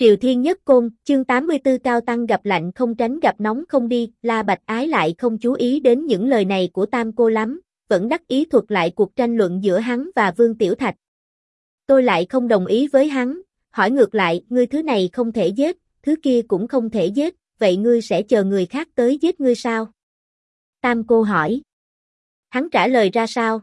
Triều Thiên Nhất Côn, chương 84 cao tăng gặp lạnh không tránh gặp nóng không đi, La Bạch Ái lại không chú ý đến những lời này của Tam Cô lắm, vẫn đắc ý thuật lại cuộc tranh luận giữa hắn và Vương Tiểu Thạch. Tôi lại không đồng ý với hắn, hỏi ngược lại, ngươi thứ này không thể giết, thứ kia cũng không thể giết, vậy ngươi sẽ chờ người khác tới giết ngươi sao? Tam Cô hỏi. Hắn trả lời ra sao?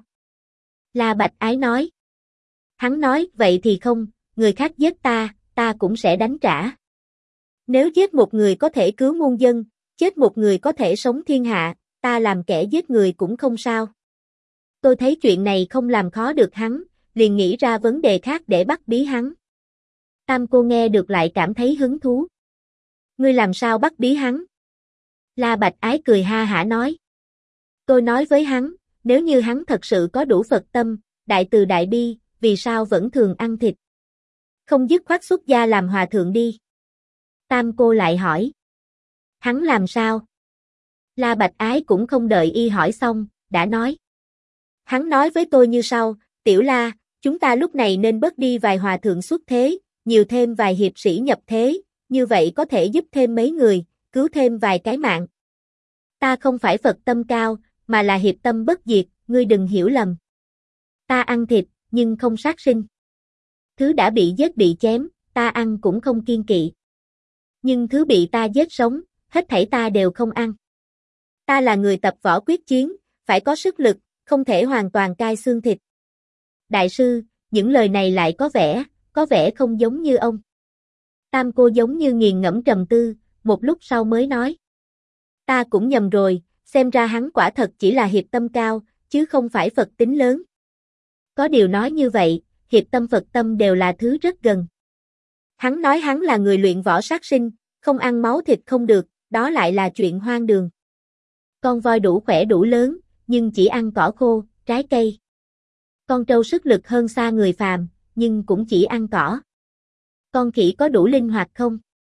La Bạch Ái nói. Hắn nói, vậy thì không, người khác giết ta cũng sẽ đánh trả. Nếu giết một người có thể cứu muôn dân, chết một người có thể sống thiên hạ, ta làm kẻ giết người cũng không sao. Tôi thấy chuyện này không làm khó được hắn, liền nghĩ ra vấn đề khác để bắt bí hắn. Tam Cô nghe được lại cảm thấy hứng thú. Ngươi làm sao bắt bí hắn? La Bạch Ái cười ha hả nói. Tôi nói với hắn, nếu như hắn thật sự có đủ Phật tâm, đại từ đại bi, vì sao vẫn thường ăn thịt? Không dứt khoát xuất gia làm hòa thượng đi. Tam Cô lại hỏi. Hắn làm sao? La Bạch Ái cũng không đợi y hỏi xong, đã nói. Hắn nói với tôi như sau, Tiểu La, chúng ta lúc này nên bớt đi vài hòa thượng xuất thế, nhiều thêm vài hiệp sĩ nhập thế, như vậy có thể giúp thêm mấy người, cứu thêm vài cái mạng. Ta không phải Phật tâm cao, mà là hiệp tâm bất diệt, ngươi đừng hiểu lầm. Ta ăn thịt, nhưng không sát sinh. Thứ đã bị giết bị chém, ta ăn cũng không kiêng kỵ. Nhưng thứ bị ta giết sống, hết thảy ta đều không ăn. Ta là người tập võ quyết chiến, phải có sức lực, không thể hoàn toàn cai xương thịt. Đại sư, những lời này lại có vẻ không giống như ông. Tam Cô giống như nghiền ngẫm trầm tư, một lúc sau mới nói. Ta cũng nhầm rồi, xem ra hắn quả thật chỉ là hiệp tâm cao, chứ không phải Phật tính lớn. Có điều nói như vậy, hiệp tâm Phật tâm đều là thứ rất gần. Hắn nói hắn là người luyện võ sát sinh, không ăn máu thịt không được, đó lại là chuyện hoang đường. Con voi đủ khỏe đủ lớn, nhưng chỉ ăn cỏ khô, trái cây. Con trâu sức lực hơn xa người phàm, nhưng cũng chỉ ăn cỏ. Con khỉ có đủ linh hoạt không?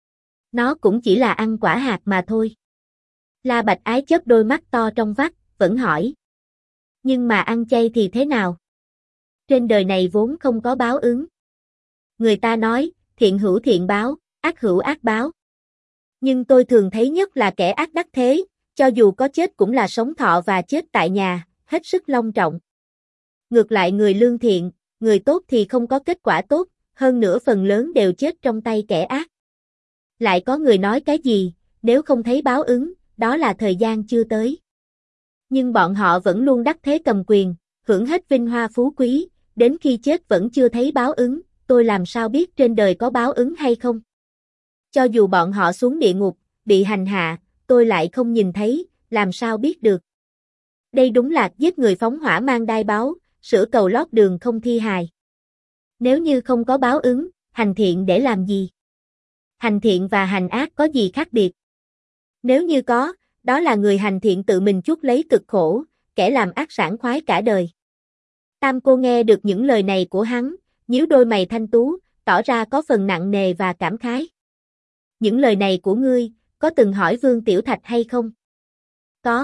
Nó cũng chỉ là ăn quả hạt mà thôi. La Bạch Ái chớp đôi mắt to trong vắt, vẫn hỏi. Nhưng mà ăn chay thì thế nào? Trên đời này vốn không có báo ứng. Người ta nói, thiện hữu thiện báo, ác hữu ác báo. Nhưng tôi thường thấy nhất là kẻ ác đắc thế, cho dù có chết cũng là sống thọ và chết tại nhà, hết sức long trọng. Ngược lại người lương thiện, người tốt thì không có kết quả tốt, hơn nữa phần lớn đều chết trong tay kẻ ác. Lại có người nói cái gì, nếu không thấy báo ứng, đó là thời gian chưa tới. Nhưng bọn họ vẫn luôn đắc thế cầm quyền, hưởng hết vinh hoa phú quý, đến khi chết vẫn chưa thấy báo ứng, tôi làm sao biết trên đời có báo ứng hay không? Cho dù bọn họ xuống địa ngục, bị hành hạ, tôi lại không nhìn thấy, làm sao biết được? Đây đúng là giết người phóng hỏa mang đai báo, sửa cầu lót đường không thi hài. Nếu như không có báo ứng, hành thiện để làm gì? Hành thiện và hành ác có gì khác biệt? Nếu như có, đó là người hành thiện tự mình chuốc lấy cực khổ, kẻ làm ác sảng khoái cả đời. Tam Cô nghe được những lời này của hắn, nhíu đôi mày thanh tú, tỏ ra có phần nặng nề và cảm khái. Những lời này của ngươi, có từng hỏi Vương Tiểu Thạch hay không? Có.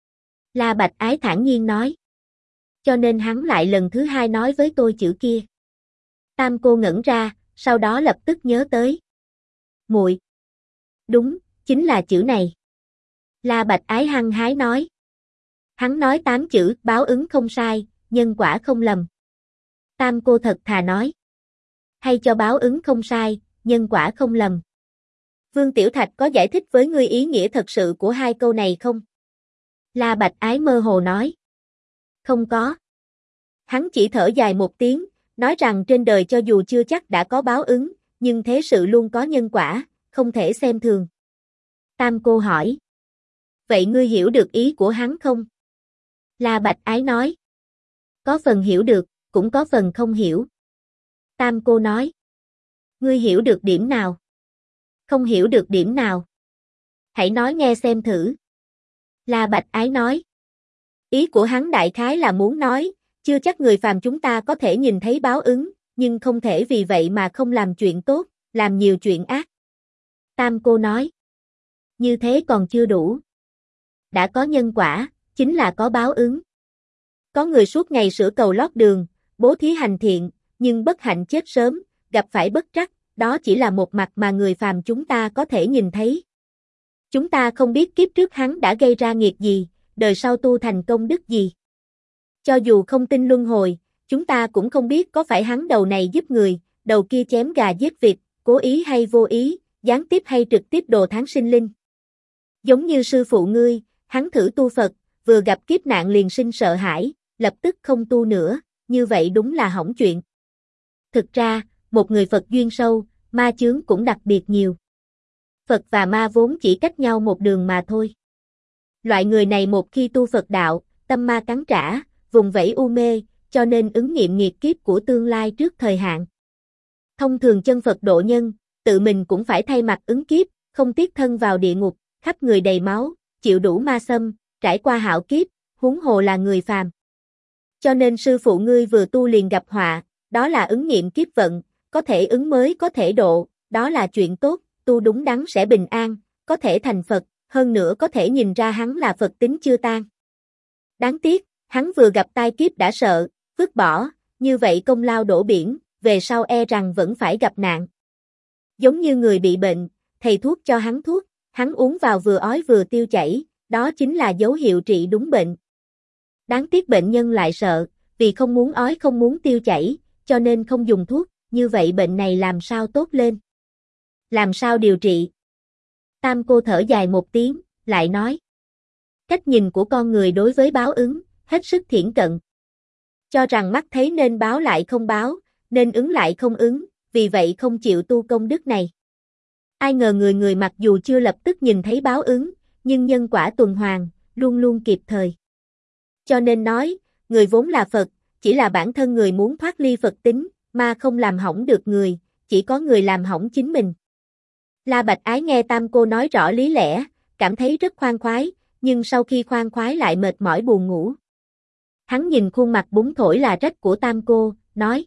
La Bạch Ái thản nhiên nói. Cho nên hắn lại lần thứ hai nói với tôi chữ kia. Tam Cô ngẩn ra, sau đó lập tức nhớ tới. Muội. Đúng, chính là chữ này. La Bạch Ái hăng hái nói. Hắn nói 8 chữ, báo ứng không sai, nhân quả không lầm. Tam Cô thật thà nói. Hay cho báo ứng không sai, nhân quả không lầm. Vương Tiểu Thạch có giải thích với ngươi ý nghĩa thật sự của hai câu này không? La Bạch Ái mơ hồ nói. Không có. Hắn chỉ thở dài một tiếng, nói rằng trên đời cho dù chưa chắc đã có báo ứng, nhưng thế sự luôn có nhân quả, không thể xem thường. Tam Cô hỏi. Vậy ngươi hiểu được ý của hắn không? La Bạch Ái nói. Có phần hiểu được, cũng có phần không hiểu. Tam Cô nói. Ngươi hiểu được điểm nào? Không hiểu được điểm nào? Hãy nói nghe xem thử. La Bạch Ái nói. Ý của hắn đại khái là muốn nói, chưa chắc người phàm chúng ta có thể nhìn thấy báo ứng, nhưng không thể vì vậy mà không làm chuyện tốt, làm nhiều chuyện ác. Tam Cô nói. Như thế còn chưa đủ. Đã có nhân quả, chính là có báo ứng. Có người suốt ngày sửa cầu lót đường, bố thí hành thiện, nhưng bất hạnh chết sớm, gặp phải bất trắc, đó chỉ là một mặt mà người phàm chúng ta có thể nhìn thấy. Chúng ta không biết kiếp trước hắn đã gây ra nghiệp gì, đời sau tu thành công đức gì. Cho dù không tin luân hồi, chúng ta cũng không biết có phải hắn đầu này giúp người, đầu kia chém gà giết vịt, cố ý hay vô ý, gián tiếp hay trực tiếp đồ tháng sinh linh. Giống như sư phụ ngươi, hắn thử tu Phật, vừa gặp kiếp nạn liền sinh sợ hãi, lập tức không tu nữa, như vậy đúng là hỏng chuyện. Thực ra, một người Phật duyên sâu, ma chướng cũng đặc biệt nhiều. Phật và ma vốn chỉ cách nhau một đường mà thôi. Loại người này một khi tu Phật đạo, tâm ma cắn trả, vùng vẫy u mê, cho nên ứng nghiệm nghiệp kiếp của tương lai trước thời hạn. Thông thường chân Phật độ nhân, tự mình cũng phải thay mặt ứng kiếp, không tiếc thân vào địa ngục, khắp người đầy máu, chịu đủ ma xâm, trải qua hạo kiếp, huống hồ là người phàm. Cho nên sư phụ ngươi vừa tu liền gặp họa, đó là ứng nghiệm kiếp vận, có thể ứng mới có thể độ, đó là chuyện tốt, tu đúng đắn sẽ bình an, có thể thành Phật, hơn nữa có thể nhìn ra hắn là Phật tính chưa tan. Đáng tiếc, hắn vừa gặp tai kiếp đã sợ, vứt bỏ, như vậy công lao đổ biển, về sau e rằng vẫn phải gặp nạn. Giống như người bị bệnh, thầy thuốc cho hắn thuốc, hắn uống vào vừa ói vừa tiêu chảy, đó chính là dấu hiệu trị đúng bệnh. Đáng tiếc bệnh nhân lại sợ, vì không muốn ói không muốn tiêu chảy, cho nên không dùng thuốc, như vậy bệnh này làm sao tốt lên? Làm sao điều trị? Tam cô thở dài một tiếng, lại nói. Cách nhìn của con người đối với báo ứng, hết sức thiển cận. Cho rằng mắt thấy nên báo lại không báo, nên ứng lại không ứng, vì vậy không chịu tu công đức này. Ai ngờ người người mặc dù chưa lập tức nhìn thấy báo ứng, nhưng nhân quả tuần hoàn, luôn luôn kịp thời. Cho nên nói, người vốn là Phật, chỉ là bản thân người muốn thoát ly Phật tính, mà không làm hỏng được người, chỉ có người làm hỏng chính mình. La Bạch Ái nghe Tam cô nói rõ lý lẽ, cảm thấy rất khoan khoái, nhưng sau khi khoan khoái lại mệt mỏi buồn ngủ. Hắn nhìn khuôn mặt bún thổi là rách của Tam cô, nói.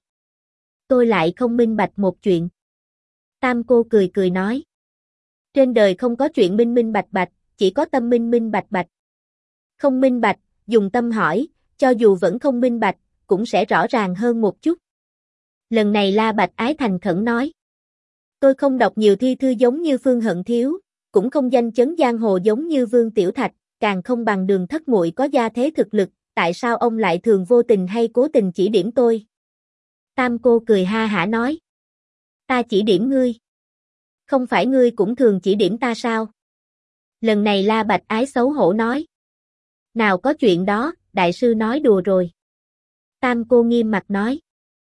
Tôi lại không minh bạch một chuyện. Tam cô cười cười nói. Trên đời không có chuyện minh minh bạch bạch, chỉ có tâm minh minh bạch bạch. Không minh bạch, dùng tâm hỏi, cho dù vẫn không minh bạch, cũng sẽ rõ ràng hơn một chút. Lần này La Bạch Ái thành khẩn nói. Tôi không đọc nhiều thi thư giống như Phương Hận Thiếu, cũng không danh chấn giang hồ giống như Vương Tiểu Thạch, càng không bằng Đường Thất Muội có gia thế thực lực, tại sao ông lại thường vô tình hay cố tình chỉ điểm tôi? Tam cô cười ha hả nói. Ta chỉ điểm ngươi. Không phải ngươi cũng thường chỉ điểm ta sao? Lần này La Bạch Ái xấu hổ nói. Nào có chuyện đó, đại sư nói đùa rồi. Tam cô nghiêm mặt nói.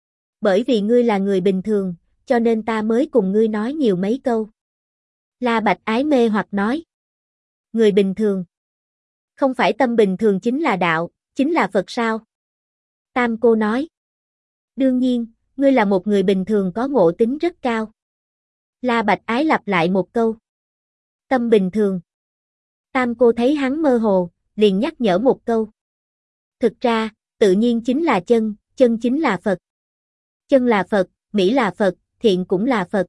Bởi vì ngươi là người bình thường, cho nên ta mới cùng ngươi nói nhiều mấy câu. La Bạch Ái mê hoặc nói. Người bình thường. Không phải tâm bình thường chính là đạo, chính là Phật sao? Tam cô nói. Đương nhiên, ngươi là một người bình thường có ngộ tính rất cao. La Bạch Ái lặp lại một câu. Tâm bình thường. Tam cô thấy hắn mơ hồ, liền nhắc nhở một câu. Thực ra, tự nhiên chính là chân, chân chính là Phật. Chân là Phật, mỹ là Phật, thiện cũng là Phật.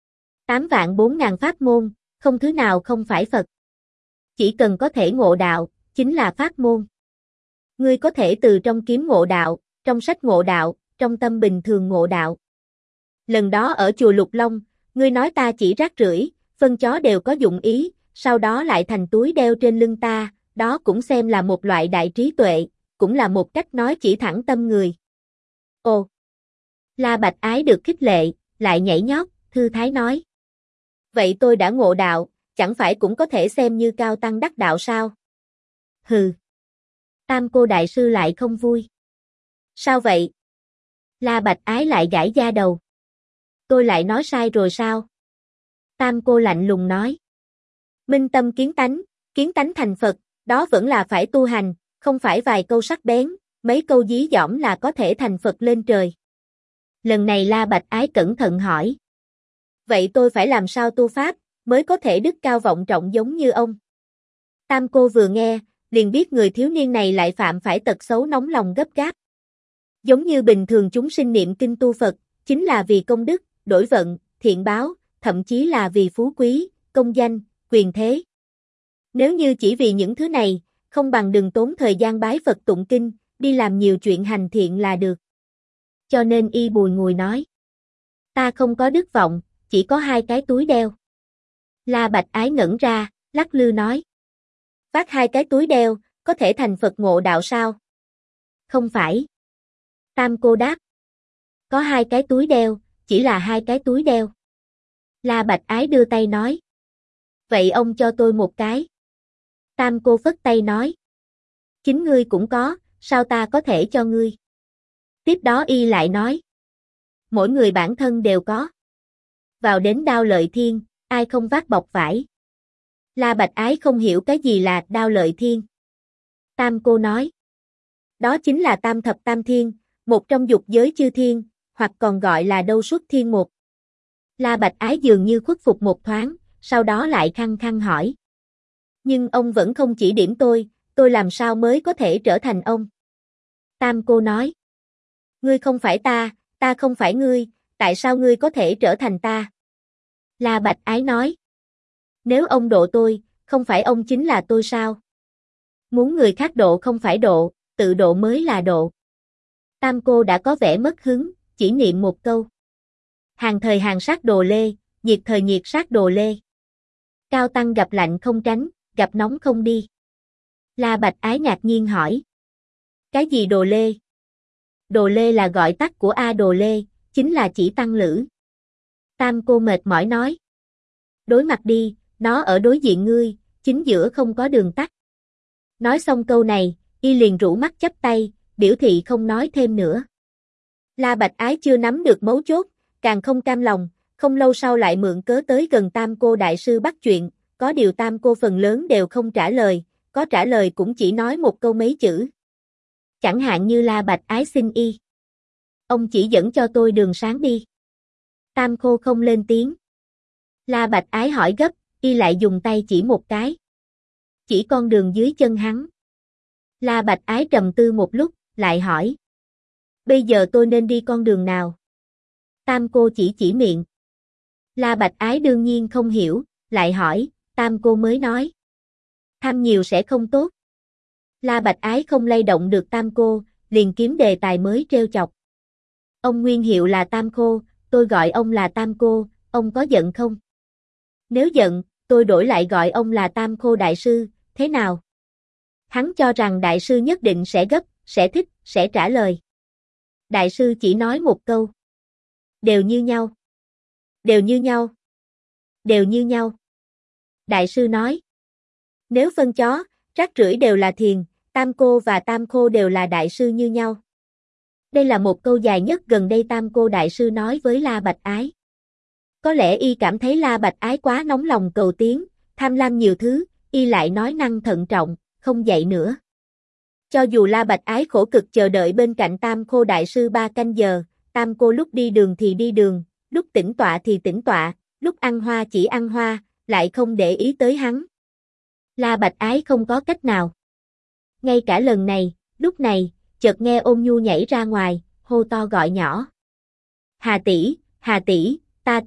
8.400.000 pháp môn, không thứ nào không phải Phật. Chỉ cần có thể ngộ đạo, chính là pháp môn. Ngươi có thể từ trong kiếm ngộ đạo, trong sách ngộ đạo, trong tâm bình thường ngộ đạo. Lần đó ở chùa Lục Long, ngươi nói ta chỉ rác rưởi, phân chó đều có dụng ý, sau đó lại thành túi đeo trên lưng ta, đó cũng xem là một loại đại trí tuệ, cũng là một cách nói chỉ thẳng tâm người. Ồ! La Bạch Ái được khích lệ, lại nhảy nhót, thư thái nói. Vậy tôi đã ngộ đạo, chẳng phải cũng có thể xem như cao tăng đắc đạo sao? Hừ! Tam cô đại sư lại không vui. Sao vậy? La Bạch Ái lại gãi da đầu. Tôi lại nói sai rồi sao? Tam cô lạnh lùng nói. Minh tâm kiến tánh thành Phật, đó vẫn là phải tu hành, không phải vài câu sắc bén, mấy câu dí dỏm là có thể thành Phật lên trời. Lần này La Bạch Ái cẩn thận hỏi. Vậy tôi phải làm sao tu pháp, mới có thể đức cao vọng trọng giống như ông? Tam cô vừa nghe, liền biết người thiếu niên này lại phạm phải tật xấu nóng lòng gấp gáp. Giống như bình thường chúng sinh niệm kinh tu Phật, chính là vì công đức, đổi vận, thiện báo, thậm chí là vì phú quý, công danh, quyền thế. Nếu như chỉ vì những thứ này, không bằng đừng tốn thời gian bái Phật tụng kinh, đi làm nhiều chuyện hành thiện là được. Cho nên y bùi ngùi nói. Ta không có đức vọng, chỉ có 2 cái túi đeo. La Bạch Ái ngẩn ra, lắc lư nói. Vác 2 cái túi đeo, có thể thành Phật ngộ đạo sao? Không phải. Tam cô đáp. Có 2 cái túi đeo, chỉ là 2 cái túi đeo. La Bạch Ái đưa tay nói. Vậy ông cho tôi một cái. Tam cô phất tay nói. Chính ngươi cũng có, sao ta có thể cho ngươi? Tiếp đó y lại nói. Mỗi người bản thân đều có. Vào đến Đao Lợi Thiên, ai không vác bọc vải? La Bạch Ái không hiểu cái gì là Đao Lợi Thiên. Tam cô nói. Đó chính là Tam Thập Tam Thiên, một trong dục giới chư thiên, hoặc còn gọi là Đâu Xuất Thiên Một. La Bạch Ái dường như khuất phục một thoáng, sau đó lại khăng khăng hỏi. Nhưng ông vẫn không chỉ điểm tôi làm sao mới có thể trở thành ông? Tam cô nói. Ngươi không phải ta không phải ngươi, tại sao ngươi có thể trở thành ta? La Bạch Ái nói. Nếu ông độ tôi, không phải ông chính là tôi sao? Muốn người khác độ không phải độ, tự độ mới là độ. Tam cô đã có vẻ mất hứng, chỉ niệm một câu. Hàng thời hàng sát đồ lê, nhiệt thời nhiệt sát đồ lê. Cao tăng gặp lạnh không tránh, gặp nóng không đi. La Bạch Ái ngạc nhiên hỏi. Cái gì đồ lê? Đồ lê là gọi tắt của A Đồ Lê, chính là chỉ tăng lữ. Tam cô mệt mỏi nói. Đối mặt đi, nó ở đối diện ngươi, chính giữa không có đường tắt. Nói xong câu này, y liền rũ mắt chắp tay, biểu thị không nói thêm nữa. La Bạch Ái chưa nắm được mấu chốt, càng không cam lòng, không lâu sau lại mượn cớ tới gần Tam cô đại sư bắt chuyện, có điều Tam cô phần lớn đều không trả lời, có trả lời cũng chỉ nói một câu mấy chữ. Chẳng hạn như La Bạch Ái xin y. Ông chỉ dẫn cho tôi đường sáng đi. Tam cô không lên tiếng. La Bạch Ái hỏi gấp, y lại dùng tay chỉ một cái. Chỉ con đường dưới chân hắn. La Bạch Ái trầm tư một lúc, lại hỏi. Bây giờ tôi nên đi con đường nào? Tam cô chỉ miệng. La Bạch Ái đương nhiên không hiểu, lại hỏi, Tam cô mới nói. Tham nhiều sẽ không tốt. La Bạch Ái không lay động được Tam cô, liền kiếm đề tài mới trêu chọc. Ông nguyên hiệu là Tam cô, tôi gọi ông là Tam cô, ông có giận không? Nếu giận, tôi đổi lại gọi ông là Tam cô đại sư, thế nào? Hắn cho rằng đại sư nhất định sẽ gấp, sẽ thích, sẽ trả lời. Đại sư chỉ nói một câu. Đều như nhau. Đều như nhau. Đều như nhau. Đại sư nói. Nếu phân chó, rác rưởi đều là thiền, Tam cô và Tam khô đều là đại sư như nhau. Đây là một câu dài nhất gần đây Tam cô đại sư nói với La Bạch Ái. Có lẽ y cảm thấy La Bạch Ái quá nóng lòng cầu tiến, tham lam nhiều thứ, y lại nói năng thận trọng, không dạy nữa. Cho dù La Bạch Ái khổ cực chờ đợi bên cạnh Tam khô đại sư 3 canh giờ, Tam cô lúc đi đường thì đi đường, lúc tĩnh tọa thì tĩnh tọa, lúc ăn hoa chỉ ăn hoa, lại không để ý tới hắn. La Bạch Ái không có cách nào. Ngay cả lần này, lúc này, chợt nghe Ôn Nhu nhảy ra ngoài, hô to gọi nhỏ. Hà tỷ, ta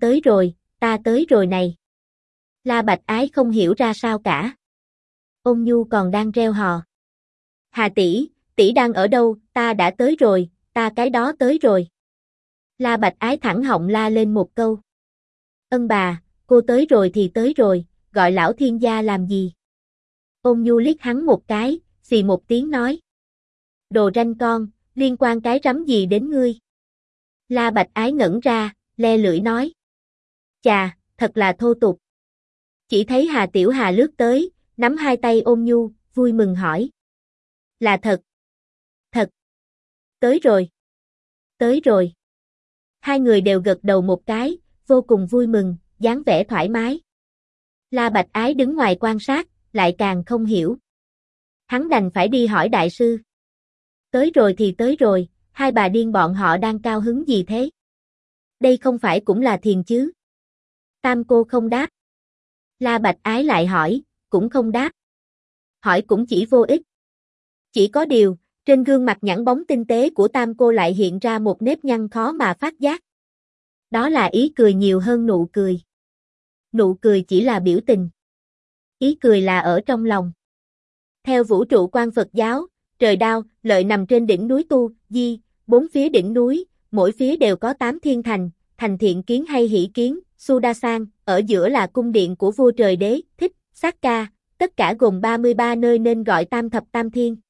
tới rồi này. La Bạch Ái không hiểu ra sao cả. Ôn Nhu còn đang reo hò. Hà tỷ đang ở đâu, ta đã tới rồi, ta cái đó tới rồi. La Bạch Ái thẳng họng la lên một câu. Ân bà, cô tới rồi thì tới rồi, gọi lão thiên gia làm gì? Ôn Nhu liếc hắn một cái, xì một tiếng nói. Đồ ranh con, liên quan cái rắm gì đến ngươi? La Bạch Ái ngẩn ra, le lưỡi nói. Chà, thật là thô tục. Chỉ thấy Hà Tiểu Hà lướt tới, nắm hai tay Ôn Nhu, vui mừng hỏi. Là thật. Thật. Tới rồi. Tới rồi. Hai người đều gật đầu một cái, vô cùng vui mừng, dáng vẻ thoải mái. La Bạch Ái đứng ngoài quan sát, lại càng không hiểu. Hắn đành phải đi hỏi đại sư. Tới rồi thì tới rồi, hai bà điên bọn họ đang cao hứng gì thế? Đây không phải cũng là thiền chứ? Tam cô không đáp. La Bạch Ái lại hỏi, cũng không đáp. Hỏi cũng chỉ vô ích. Chỉ có điều, trên gương mặt nhẵn bóng tinh tế của Tam cô lại hiện ra một nếp nhăn khó mà phát giác. Đó là ý cười nhiều hơn nụ cười. Nụ cười chỉ là biểu tình. Ý cười là ở trong lòng. Theo vũ trụ quan Phật giáo, trời Đao, Lợi nằm trên đỉnh núi Tu, Di, bốn phía đỉnh núi, mỗi phía đều có 8 thiên thành, thành thiện kiến hay hỷ kiến, Sudasan, ở giữa là cung điện của vua trời đế, thích, Sakka, tất cả gồm 33 nơi nên gọi tam thập tam thiên.